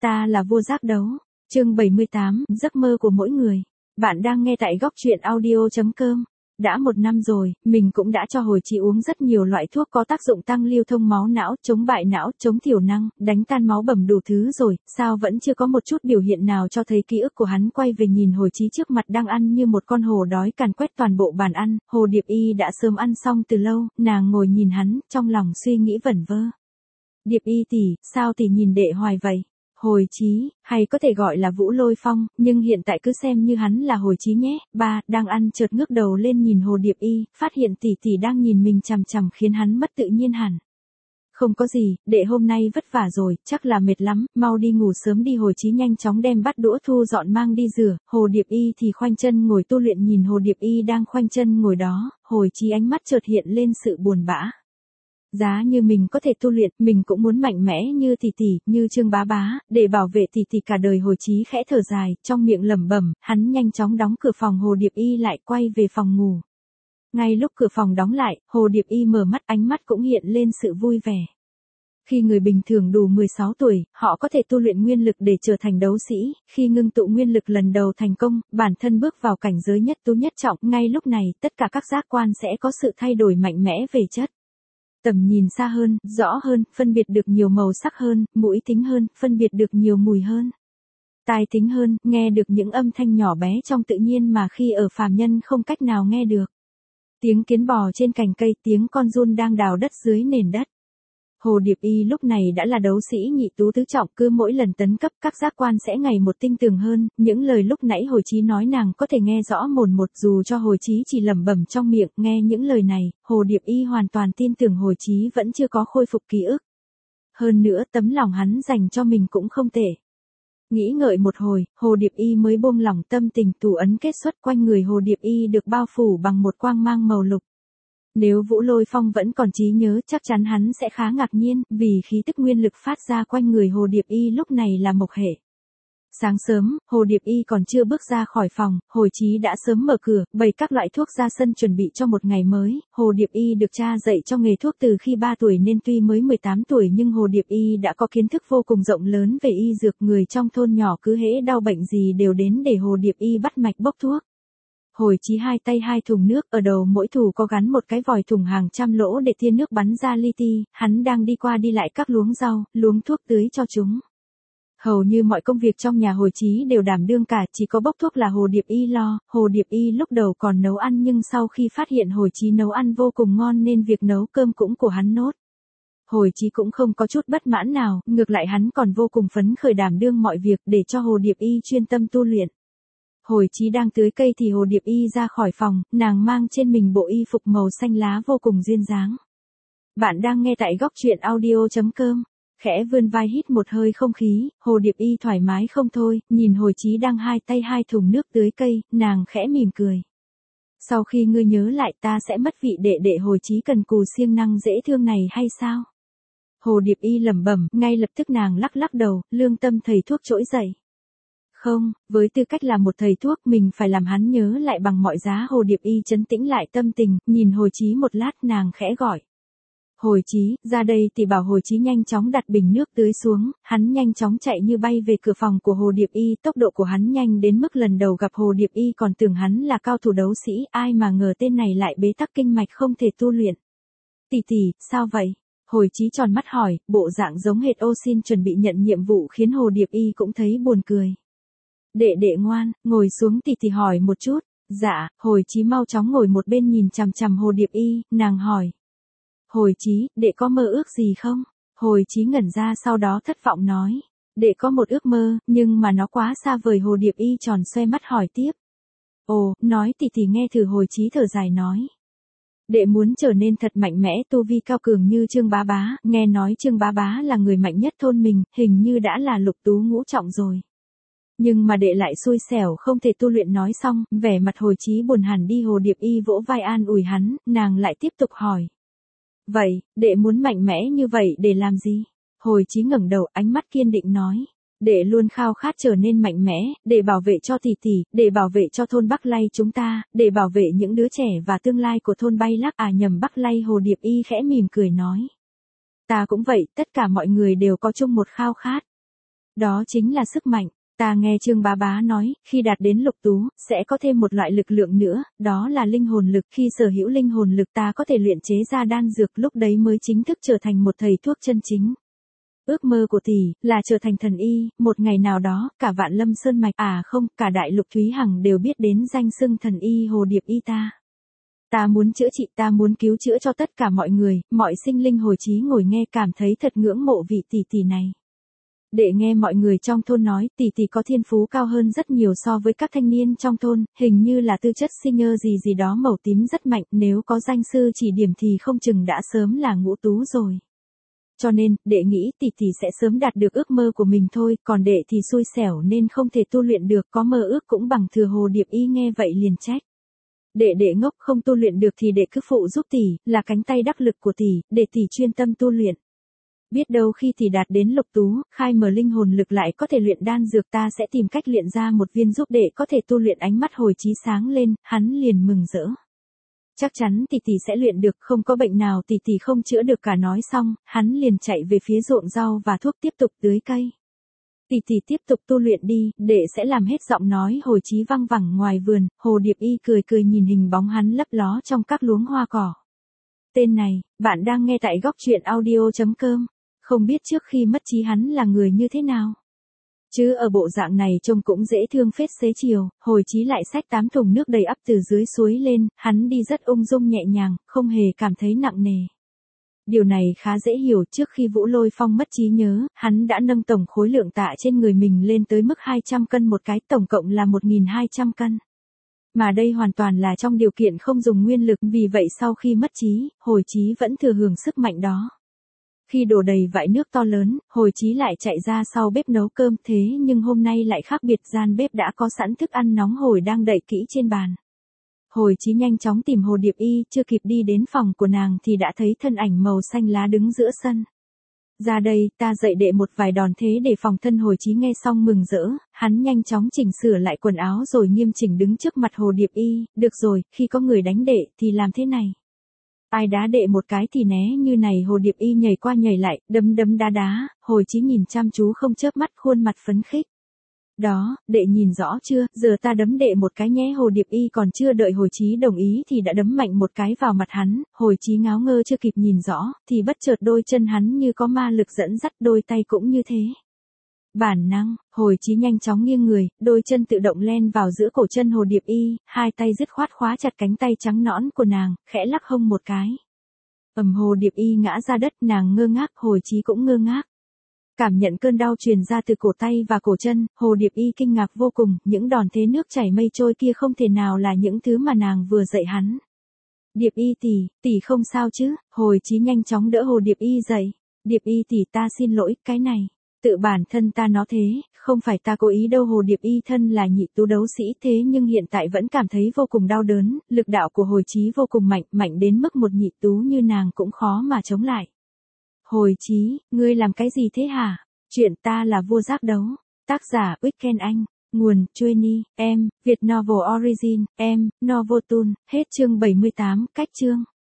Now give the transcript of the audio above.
Ta là vua giác đấu. Chương 78, giấc mơ của mỗi người. Bạn đang nghe tại góc truyện audio.com. Đã 1 năm rồi, mình cũng đã cho Hồi Chí uống rất nhiều loại thuốc có tác dụng tăng lưu thông máu não, chống bại não, chống thiểu năng, đánh tan máu bầm đủ thứ rồi, sao vẫn chưa có một chút biểu hiện nào cho thấy ký ức của hắn. Quay về nhìn Hồi Chí trước mặt đang ăn như một con hổ đói càn quét toàn bộ bàn ăn, Hồ Điệp Y đã sớm ăn xong từ lâu, nàng ngồi nhìn hắn, trong lòng suy nghĩ vẩn vơ. Điệp Y tỷ, sao tỷ nhìn đệ hoài vậy? Hồi Chí, hay có thể gọi là Vũ Lôi Phong, nhưng hiện tại cứ xem như hắn là Hồi Chí nhé. Ba, đang ăn chợt ngước đầu lên nhìn Hồ Điệp Y, phát hiện tỷ tỷ đang nhìn mình chằm chằm khiến hắn mất tự nhiên hẳn. Không có gì, đệ hôm nay vất vả rồi, chắc là mệt lắm, mau đi ngủ sớm đi. Hồi Chí nhanh chóng đem bát đũa thu dọn mang đi rửa, Hồ Điệp Y thì khoanh chân ngồi tu luyện. Nhìn Hồ Điệp Y đang khoanh chân ngồi đó, Hồi Chí ánh mắt chợt hiện lên sự buồn bã. Giá như mình có thể tu luyện, mình cũng muốn mạnh mẽ như tỷ tỷ, như Trương Bá Bá, để bảo vệ tỷ tỷ cả đời. Hồi Chí khẽ thở dài, trong miệng lẩm bẩm, hắn nhanh chóng đóng cửa phòng Hồ Điệp Y lại, quay về phòng ngủ. Ngay lúc cửa phòng đóng lại, Hồ Điệp Y mở mắt, ánh mắt cũng hiện lên sự vui vẻ. Khi người bình thường đủ 16 tuổi, họ có thể tu luyện nguyên lực để trở thành đấu sĩ, khi ngưng tụ nguyên lực lần đầu thành công, bản thân bước vào cảnh giới nhất tu nhất trọng, ngay lúc này, tất cả các giác quan sẽ có sự thay đổi mạnh mẽ về chất. Tầm nhìn xa hơn, rõ hơn, phân biệt được nhiều màu sắc hơn, mũi thính hơn, phân biệt được nhiều mùi hơn. Tai thính hơn, nghe được những âm thanh nhỏ bé trong tự nhiên mà khi ở phàm nhân không cách nào nghe được. Tiếng kiến bò trên cành cây, tiếng con giun đang đào đất dưới nền đất. Hồ Điệp Y lúc này đã là đấu sĩ nhị tú tứ trọng, cứ mỗi lần tấn cấp các giác quan sẽ ngày một tinh tường hơn. Những lời lúc nãy Hồi Chí nói nàng có thể nghe rõ mồn một, dù cho Hồi Chí chỉ lẩm bẩm trong miệng. Nghe những lời này, Hồ Điệp Y hoàn toàn tin tưởng Hồi Chí vẫn chưa có khôi phục ký ức. Hơn nữa tấm lòng hắn dành cho mình cũng không tệ. Nghĩ ngợi một hồi, Hồ Điệp Y mới buông lỏng tâm tình. Tù ấn kết xuất, quanh người Hồ Điệp Y được bao phủ bằng một quang mang màu lục. Nếu Vũ Lôi Phong vẫn còn trí nhớ, chắc chắn hắn sẽ khá ngạc nhiên, vì khí tức nguyên lực phát ra quanh người Hồ Điệp Y lúc này là mộc hệ. Sáng sớm, Hồ Điệp Y còn chưa bước ra khỏi phòng, Hồi Chí đã sớm mở cửa, bày các loại thuốc ra sân chuẩn bị cho một ngày mới. Hồ Điệp Y được cha dạy cho nghề thuốc từ khi 3 tuổi nên tuy mới 18 tuổi nhưng Hồ Điệp Y đã có kiến thức vô cùng rộng lớn về y dược. Người trong thôn nhỏ cứ hễ đau bệnh gì đều đến để Hồ Điệp Y bắt mạch bốc thuốc. Hồi Chí hai tay 2 thùng nước, ở đầu mỗi thùng có gắn một cái vòi thùng hàng trăm lỗ để tia nước bắn ra li ti. Hắn đang đi qua đi lại các luống rau, luống thuốc tưới cho chúng. Hầu như mọi công việc trong nhà Hồi Chí đều đảm đương cả, chỉ có bốc thuốc là Hồ Điệp Y lo. Hồ Điệp Y lúc đầu còn nấu ăn nhưng sau khi phát hiện Hồi Chí nấu ăn vô cùng ngon nên việc nấu cơm cũng của hắn nốt. Hồi Chí cũng không có chút bất mãn nào, ngược lại hắn còn vô cùng phấn khởi đảm đương mọi việc để cho Hồ Điệp Y chuyên tâm tu luyện. Hồi Chí đang tưới cây thì Hồ Điệp Y ra khỏi phòng, nàng mang trên mình bộ y phục màu xanh lá vô cùng duyên dáng. Bạn đang nghe tại góc truyện audio.com. Khẽ vươn vai hít một hơi không khí, Hồ Điệp Y thoải mái không thôi, nhìn Hồi Chí đang 2 tay 2 thùng nước tưới cây, nàng khẽ mỉm cười. Sau khi ngươi nhớ lại ta sẽ mất vị đệ đệ Hồi Chí cần cù siêng năng dễ thương này hay sao? Hồ Điệp Y lẩm bẩm, ngay lập tức nàng lắc lắc đầu, lương tâm thầy thuốc trỗi dậy. Không, với tư cách là một thầy thuốc mình phải làm hắn nhớ lại bằng mọi giá. Hồ Điệp Y trấn tĩnh lại tâm tình, nhìn Hồi Chí một lát nàng khẽ gọi. Hồi Chí, ra đây thì bảo Hồi Chí nhanh chóng đặt bình nước tưới xuống, hắn nhanh chóng chạy như bay về cửa phòng của Hồ Điệp Y. Tốc độ của hắn nhanh đến mức lần đầu gặp Hồ Điệp Y còn tưởng hắn là cao thủ đấu sĩ, ai mà ngờ tên này lại bế tắc kinh mạch không thể tu luyện. Tỷ tỷ, sao vậy? Hồi Chí tròn mắt hỏi, bộ dạng giống hệt Ô Xin chuẩn bị nhận nhiệm vụ khiến Hồ Điệp Y cũng thấy buồn cười. Đệ đệ ngoan, ngồi xuống tỷ tỷ hỏi một chút. Dạ, Hồi Chí mau chóng ngồi một bên nhìn chằm chằm Hồ Điệp Y, nàng hỏi. Hồi Chí, đệ có mơ ước gì không? Hồi Chí ngẩn ra sau đó thất vọng nói. Đệ có một ước mơ, nhưng mà nó quá xa vời. Hồ Điệp Y tròn xoe mắt hỏi tiếp. Ồ, nói tỷ tỷ nghe thử. Hồi Chí thở dài nói. Đệ muốn trở nên thật mạnh mẽ, tu vi cao cường như Trương Bá Bá. Nghe nói Trương Bá Bá là người mạnh nhất thôn mình, hình như đã là lục tú ngũ trọng rồi. Nhưng mà đệ lại xui xẻo không thể tu luyện. Nói xong, vẻ mặt Hồi Chí buồn hẳn đi. Hồ Điệp Y vỗ vai an ủi hắn, nàng lại tiếp tục hỏi. Vậy, đệ muốn mạnh mẽ như vậy để làm gì? Hồi Chí ngẩng đầu, ánh mắt kiên định nói. Đệ luôn khao khát trở nên mạnh mẽ, để bảo vệ cho tỷ tỷ, để bảo vệ cho thôn Bắc Lay chúng ta, để bảo vệ những đứa trẻ và tương lai của thôn Bay Lắc. À nhầm, Bắc Lay. Hồ Điệp Y khẽ mỉm cười nói. Ta cũng vậy, tất cả mọi người đều có chung một khao khát. Đó chính là sức mạnh. Ta nghe Trương Bá Bá nói, khi đạt đến lục tú, sẽ có thêm một loại lực lượng nữa, đó là linh hồn lực. Khi sở hữu linh hồn lực ta có thể luyện chế ra đan dược, lúc đấy mới chính thức trở thành một thầy thuốc chân chính. Ước mơ của tỷ là trở thành thần y, một ngày nào đó, cả Vạn Lâm Sơn Mạch, không, cả đại lục Thúy Hằng đều biết đến danh xưng thần y Hồ Điệp Y ta. Ta muốn chữa trị, ta muốn cứu chữa cho tất cả mọi người, mọi sinh linh. Hồi Chí ngồi nghe cảm thấy thật ngưỡng mộ vị tỷ tỷ này. Để nghe mọi người trong thôn nói, tỷ tỷ có thiên phú cao hơn rất nhiều so với các thanh niên trong thôn, hình như là tư chất sinh nhơ gì đó màu tím rất mạnh, nếu có danh sư chỉ điểm thì không chừng đã sớm là ngũ tú rồi. Cho nên, đệ nghĩ tỷ tỷ sẽ sớm đạt được ước mơ của mình thôi, còn đệ thì xui xẻo nên không thể tu luyện được, có mơ ước cũng bằng thừa. Hồ Điệp Y nghe vậy liền trách. Đệ ngốc, không tu luyện được thì đệ cứ phụ giúp tỷ, là cánh tay đắc lực của tỷ, để tỷ chuyên tâm tu luyện. Biết đâu khi tỷ đạt đến lục tú, khai mở linh hồn lực lại có thể luyện đan dược, ta sẽ tìm cách luyện ra một viên giúp đệ có thể tu luyện. Ánh mắt Hồi Chí sáng lên, hắn liền mừng rỡ. Chắc chắn tỷ tỷ sẽ luyện được, không có bệnh nào tỷ tỷ không chữa được cả. Nói xong, hắn liền chạy về phía ruộng rau và thuốc tiếp tục tưới cây. Tỷ tỷ tiếp tục tu luyện đi, đệ sẽ làm hết. Giọng nói Hồi Chí văng vẳng ngoài vườn, Hồ Điệp Y cười nhìn hình bóng hắn lấp ló trong các luống hoa cỏ. Tên này, bạn đang nghe tại góc truyện audio.com. Không biết trước khi mất trí hắn là người như thế nào. Chứ ở bộ dạng này trông cũng dễ thương phết. Xế chiều, Hồi Chí lại xách 8 thùng nước đầy ắp từ dưới suối lên, hắn đi rất ung dung nhẹ nhàng, không hề cảm thấy nặng nề. Điều này khá dễ hiểu, trước khi Vũ Lôi Phong mất trí nhớ, hắn đã nâng tổng khối lượng tạ trên người mình lên tới mức 200 cân một cái, tổng cộng là 1.200 cân. Mà đây hoàn toàn là trong điều kiện không dùng nguyên lực, vì vậy sau khi mất trí, Hồi Chí vẫn thừa hưởng sức mạnh đó. Khi đổ đầy vại nước to lớn, Hồi Chí lại chạy ra sau bếp nấu cơm, thế nhưng hôm nay lại khác biệt, gian bếp đã có sẵn thức ăn nóng hổi đang đậy kỹ trên bàn. Hồi Chí nhanh chóng tìm Hồ Điệp Y, chưa kịp đi đến phòng của nàng thì đã thấy thân ảnh màu xanh lá đứng giữa sân. Ra đây, ta dạy đệ một vài đòn thế để phòng thân. Hồi Chí nghe xong mừng rỡ, hắn nhanh chóng chỉnh sửa lại quần áo rồi nghiêm chỉnh đứng trước mặt Hồ Điệp Y. Được rồi, khi có người đánh đệ thì làm thế này. Ai đá đệ một cái thì né như này. Hồ Điệp Y nhảy qua nhảy lại, đấm đá. Hồi Chí nhìn chăm chú không chớp mắt, khuôn mặt phấn khích. Đó, đệ nhìn rõ chưa, giờ ta đấm đệ một cái nhé. Hồ Điệp Y còn chưa đợi Hồi Chí đồng ý thì đã đấm mạnh một cái vào mặt hắn. Hồi Chí ngáo ngơ chưa kịp nhìn rõ, thì bất chợt đôi chân hắn như có ma lực dẫn dắt, đôi tay cũng như thế. Bản năng, Hồi Chí nhanh chóng nghiêng người, đôi chân tự động len vào giữa cổ chân Hồ Điệp Y, hai tay dứt khoát khóa chặt cánh tay trắng nõn của nàng, khẽ lắc hông một cái. Hồ Điệp Y ngã ra đất, nàng ngơ ngác, Hồi Chí cũng ngơ ngác. Cảm nhận cơn đau truyền ra từ cổ tay và cổ chân, Hồ Điệp Y kinh ngạc vô cùng, những đòn thế nước chảy mây trôi kia không thể nào là những thứ mà nàng vừa dạy hắn. Điệp Y tỷ không sao chứ? Hồi Chí nhanh chóng đỡ Hồ Điệp Y dậy. Điệp Y tỷ, ta xin lỗi, cái này, tự bản thân ta nó thế, không phải ta cố ý đâu. Hồ Điệp Y thân là nhị tú đấu sĩ, thế nhưng hiện tại vẫn cảm thấy vô cùng đau đớn, lực đạo của Hồi Chí vô cùng mạnh đến mức một nhị tú như nàng cũng khó mà chống lại. Hồi Chí, ngươi làm cái gì thế hả? Chuyện ta là vua giác đấu. Tác giả Weekend Anh. Nguồn Chueni, Việt Novel Origin, Novotoon. Hết chương 78, cách chương.